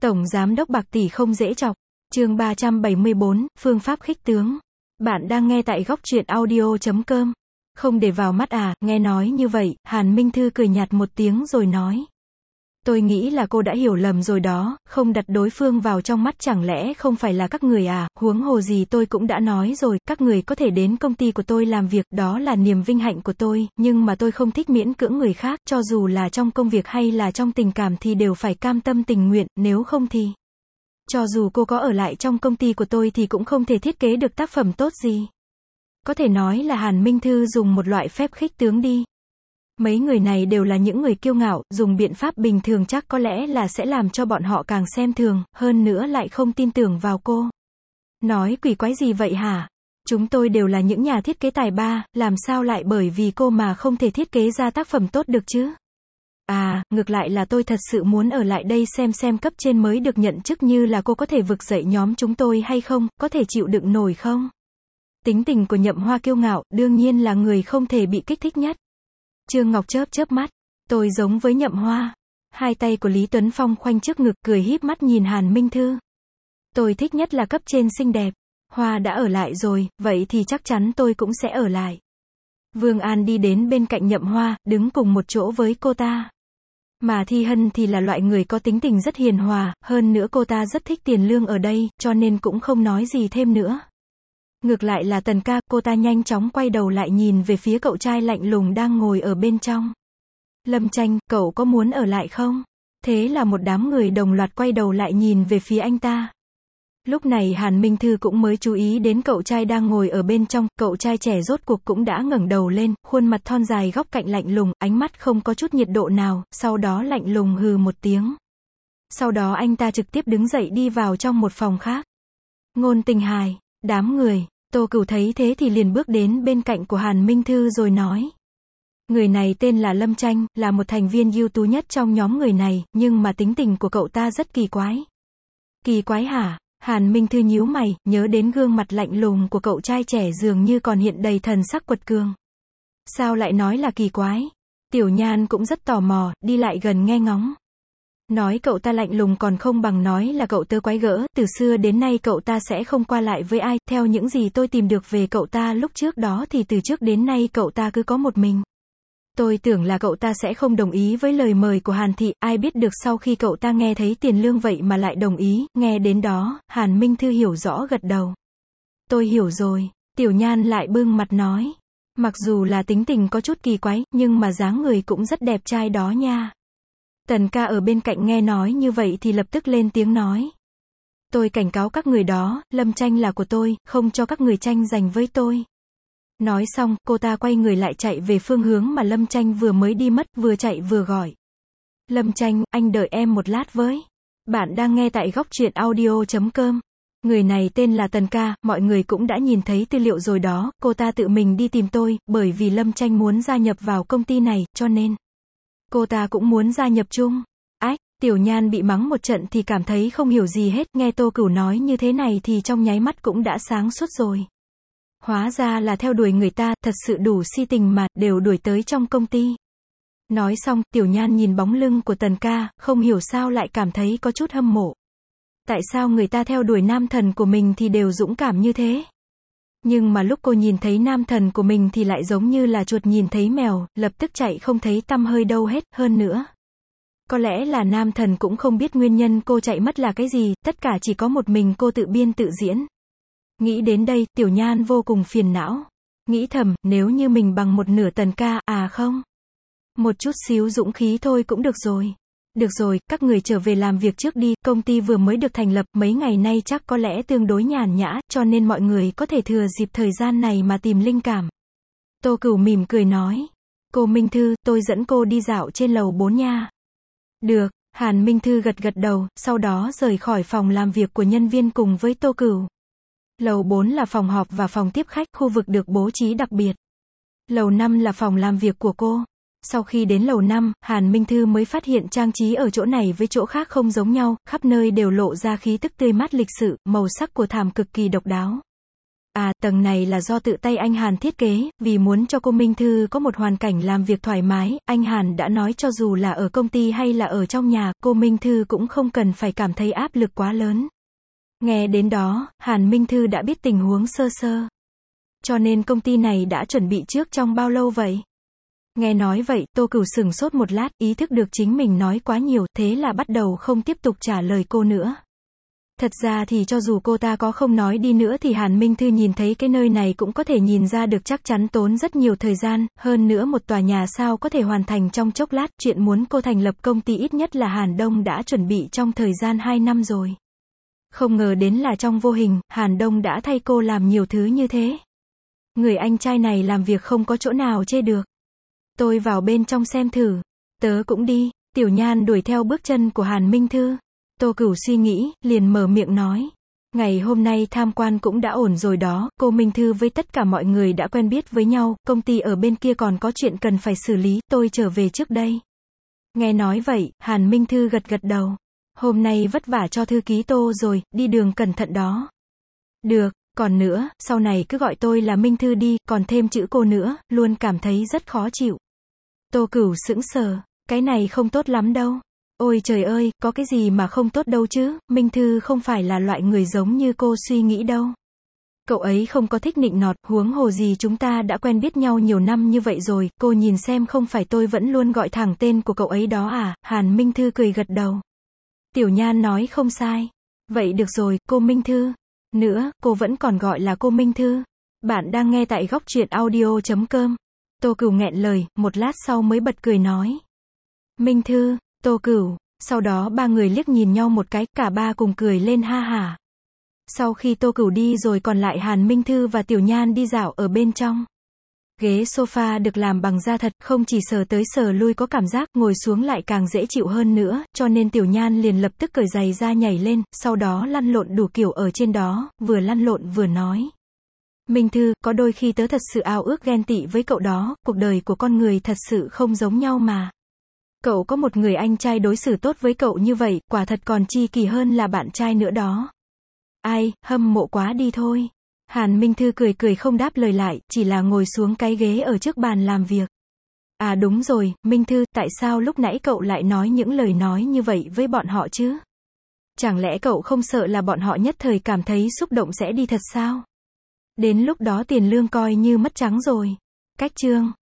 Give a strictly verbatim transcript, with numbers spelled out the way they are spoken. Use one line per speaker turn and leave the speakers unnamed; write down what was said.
Tổng Giám đốc bạc tỷ không dễ chọc. Chương ba trăm bảy mươi bốn, phương pháp khích tướng. Bạn đang nghe tại góc truyện audio chấm com. Không để vào mắt à, nghe nói như vậy, Hàn Minh Thư cười nhạt một tiếng rồi nói. Tôi nghĩ là cô đã hiểu lầm rồi đó, không đặt đối phương vào trong mắt chẳng lẽ không phải là các người à, huống hồ gì tôi cũng đã nói rồi, các người có thể đến công ty của tôi làm việc, đó là niềm vinh hạnh của tôi, nhưng mà tôi không thích miễn cưỡng người khác, cho dù là trong công việc hay là trong tình cảm thì đều phải cam tâm tình nguyện, nếu không thì... Cho dù cô có ở lại trong công ty của tôi thì cũng không thể thiết kế được tác phẩm tốt gì. Có thể nói là Hàn Minh Thư dùng một loại phép khích tướng đi. Mấy người này đều là những người kiêu ngạo, dùng biện pháp bình thường chắc có lẽ là sẽ làm cho bọn họ càng xem thường, hơn nữa lại không tin tưởng vào cô. Nói quỷ quái gì vậy hả? Chúng tôi đều là những nhà thiết kế tài ba, làm sao lại bởi vì cô mà không thể thiết kế ra tác phẩm tốt được chứ? À, ngược lại là tôi thật sự muốn ở lại đây xem xem cấp trên mới được nhận chức như là cô có thể vực dậy nhóm chúng tôi hay không, có thể chịu đựng nổi không? Tính tình của Nhậm Hoa kiêu ngạo, đương nhiên là người không thể bị kích thích nhất. Trương Ngọc chớp chớp mắt, tôi giống với Nhậm Hoa. Hai tay của Lý Tuấn Phong khoanh trước ngực cười híp mắt nhìn Hàn Minh Thư. Tôi thích nhất là cấp trên xinh đẹp. Hoa đã ở lại rồi, vậy thì chắc chắn tôi cũng sẽ ở lại. Vương An đi đến bên cạnh Nhậm Hoa, đứng cùng một chỗ với cô ta. Mà Thi Hân thì là loại người có tính tình rất hiền hòa, hơn nữa cô ta rất thích tiền lương ở đây, cho nên cũng không nói gì thêm nữa. Ngược lại là Tần ca, cô ta nhanh chóng quay đầu lại nhìn về phía cậu trai lạnh lùng đang ngồi ở bên trong. Lâm Tranh, cậu có muốn ở lại không? Thế là một đám người đồng loạt quay đầu lại nhìn về phía anh ta. Lúc này Hàn Minh Thư cũng mới chú ý đến cậu trai đang ngồi ở bên trong, cậu trai trẻ rốt cuộc cũng đã ngẩng đầu lên, khuôn mặt thon dài góc cạnh lạnh lùng, ánh mắt không có chút nhiệt độ nào, sau đó lạnh lùng hừ một tiếng. Sau đó anh ta trực tiếp đứng dậy đi vào trong một phòng khác. Ngôn Tình Hài, đám người, Tô Cửu thấy thế thì liền bước đến bên cạnh của Hàn Minh Thư rồi nói. Người này tên là Lâm Tranh, là một thành viên ưu tú nhất trong nhóm người này, nhưng mà tính tình của cậu ta rất kỳ quái. Kỳ quái hả? Hàn Minh Thư nhíu mày, nhớ đến gương mặt lạnh lùng của cậu trai trẻ dường như còn hiện đầy thần sắc quật cường. Sao lại nói là kỳ quái? Tiểu Nhan cũng rất tò mò, đi lại gần nghe ngóng. Nói cậu ta lạnh lùng còn không bằng nói là cậu tớ quái gỡ, từ xưa đến nay cậu ta sẽ không qua lại với ai, theo những gì tôi tìm được về cậu ta lúc trước đó thì từ trước đến nay cậu ta cứ có một mình. Tôi tưởng là cậu ta sẽ không đồng ý với lời mời của Hàn Thị, ai biết được sau khi cậu ta nghe thấy tiền lương vậy mà lại đồng ý, nghe đến đó, Hàn Minh Thư hiểu rõ gật đầu. Tôi hiểu rồi, Tiểu Nhan lại bưng mặt nói. Mặc dù là tính tình có chút kỳ quái, nhưng mà dáng người cũng rất đẹp trai đó nha. Tần ca ở bên cạnh nghe nói như vậy thì lập tức lên tiếng nói. Tôi cảnh cáo các người đó, Lâm Tranh là của tôi, không cho các người tranh giành với tôi. Nói xong, cô ta quay người lại chạy về phương hướng mà Lâm Tranh vừa mới đi mất, vừa chạy vừa gọi. Lâm Tranh, anh đợi em một lát với. Bạn đang nghe tại góc truyện audio chấm com. Người này tên là Tần ca, mọi người cũng đã nhìn thấy tư liệu rồi đó, cô ta tự mình đi tìm tôi, bởi vì Lâm Tranh muốn gia nhập vào công ty này, cho nên cô ta cũng muốn gia nhập chung. Ách, Tiểu Nhan bị mắng một trận thì cảm thấy không hiểu gì hết, nghe Tô Cửu nói như thế này thì trong nháy mắt cũng đã sáng suốt rồi. Hóa ra là theo đuổi người ta, thật sự đủ si tình mà, đều đuổi tới trong công ty. Nói xong, Tiểu Nhan nhìn bóng lưng của Tần ca, không hiểu sao lại cảm thấy có chút hâm mộ. Tại sao người ta theo đuổi nam thần của mình thì đều dũng cảm như thế? Nhưng mà lúc cô nhìn thấy nam thần của mình thì lại giống như là chuột nhìn thấy mèo, lập tức chạy không thấy tăm hơi đâu hết, hơn nữa. Có lẽ là nam thần cũng không biết nguyên nhân cô chạy mất là cái gì, tất cả chỉ có một mình cô tự biên tự diễn. Nghĩ đến đây, Tiểu Nhan vô cùng phiền não. Nghĩ thầm, nếu như mình bằng một nửa Tần ca, à không. Một chút xíu dũng khí thôi cũng được rồi. Được rồi, các người trở về làm việc trước đi, công ty vừa mới được thành lập, mấy ngày nay chắc có lẽ tương đối nhàn nhã, cho nên mọi người có thể thừa dịp thời gian này mà tìm linh cảm. Tô Cửu mỉm cười nói. Cô Minh Thư, tôi dẫn cô đi dạo trên lầu bốn nha. Được, Hàn Minh Thư gật gật đầu, sau đó rời khỏi phòng làm việc của nhân viên cùng với Tô Cửu. Lầu bốn là phòng họp và phòng tiếp khách, khu vực được bố trí đặc biệt. Lầu năm là phòng làm việc của cô. Sau khi đến lầu năm, Hàn Minh Thư mới phát hiện trang trí ở chỗ này với chỗ khác không giống nhau, khắp nơi đều lộ ra khí tức tươi mát lịch sự, màu sắc của thảm cực kỳ độc đáo. À, tầng này là do tự tay anh Hàn thiết kế, vì muốn cho cô Minh Thư có một hoàn cảnh làm việc thoải mái, anh Hàn đã nói cho dù là ở công ty hay là ở trong nhà, cô Minh Thư cũng không cần phải cảm thấy áp lực quá lớn. Nghe đến đó, Hàn Minh Thư đã biết tình huống sơ sơ. Cho nên công ty này đã chuẩn bị trước trong bao lâu vậy? Nghe nói vậy, Tô Cửu sửng sốt một lát, ý thức được chính mình nói quá nhiều, thế là bắt đầu không tiếp tục trả lời cô nữa. Thật ra thì cho dù cô ta có không nói đi nữa thì Hàn Minh Thư nhìn thấy cái nơi này cũng có thể nhìn ra được chắc chắn tốn rất nhiều thời gian, hơn nữa một tòa nhà sao có thể hoàn thành trong chốc lát, chuyện muốn cô thành lập công ty ít nhất là Hàn Đông đã chuẩn bị trong thời gian hai năm rồi. Không ngờ đến là trong vô hình, Hàn Đông đã thay cô làm nhiều thứ như thế. Người anh trai này làm việc không có chỗ nào chê được. Tôi vào bên trong xem thử. Tớ cũng đi. Tiểu Nhan đuổi theo bước chân của Hàn Minh Thư. Tô Cửu suy nghĩ, liền mở miệng nói. Ngày hôm nay tham quan cũng đã ổn rồi đó, cô Minh Thư với tất cả mọi người đã quen biết với nhau, công ty ở bên kia còn có chuyện cần phải xử lý, tôi trở về trước đây. Nghe nói vậy, Hàn Minh Thư gật gật đầu. Hôm nay vất vả cho thư ký Tô rồi, đi đường cẩn thận đó. Được, còn nữa, sau này cứ gọi tôi là Minh Thư đi, còn thêm chữ cô nữa, luôn cảm thấy rất khó chịu. Tô Cửu sững sờ, cái này không tốt lắm đâu. Ôi trời ơi, có cái gì mà không tốt đâu chứ, Minh Thư không phải là loại người giống như cô suy nghĩ đâu. Cậu ấy không có thích nịnh nọt, huống hồ gì chúng ta đã quen biết nhau nhiều năm như vậy rồi, cô nhìn xem không phải tôi vẫn luôn gọi thẳng tên của cậu ấy đó à, Hàn Minh Thư cười gật đầu. Tiểu Nhan nói không sai. Vậy được rồi, cô Minh Thư. Nữa, cô vẫn còn gọi là cô Minh Thư. Bạn đang nghe tại góc truyện audio chấm com. Tô Cửu nghẹn lời, một lát sau mới bật cười nói. Minh Thư, Tô Cửu. Sau đó ba người liếc nhìn nhau một cái, cả ba cùng cười lên ha hả. Sau khi Tô Cửu đi rồi còn lại Hàn Minh Thư và Tiểu Nhan đi dạo ở bên trong. Ghế sofa được làm bằng da thật, không chỉ sờ tới sờ lui có cảm giác, ngồi xuống lại càng dễ chịu hơn nữa, cho nên Tiểu Nhan liền lập tức cởi giày ra nhảy lên, sau đó lăn lộn đủ kiểu ở trên đó, vừa lăn lộn vừa nói. Minh Thư, có đôi khi tớ thật sự ao ước ghen tị với cậu đó, cuộc đời của con người thật sự không giống nhau mà. Cậu có một người anh trai đối xử tốt với cậu như vậy, quả thật còn chi kỳ hơn là bạn trai nữa đó. Ai, hâm mộ quá đi thôi. Hàn Minh Thư cười cười không đáp lời lại, chỉ là ngồi xuống cái ghế ở trước bàn làm việc. À đúng rồi, Minh Thư, tại sao lúc nãy cậu lại nói những lời nói như vậy với bọn họ chứ? Chẳng lẽ cậu không sợ là bọn họ nhất thời cảm thấy xúc động sẽ đi thật sao? Đến lúc đó tiền lương coi như mất trắng rồi. Cách chương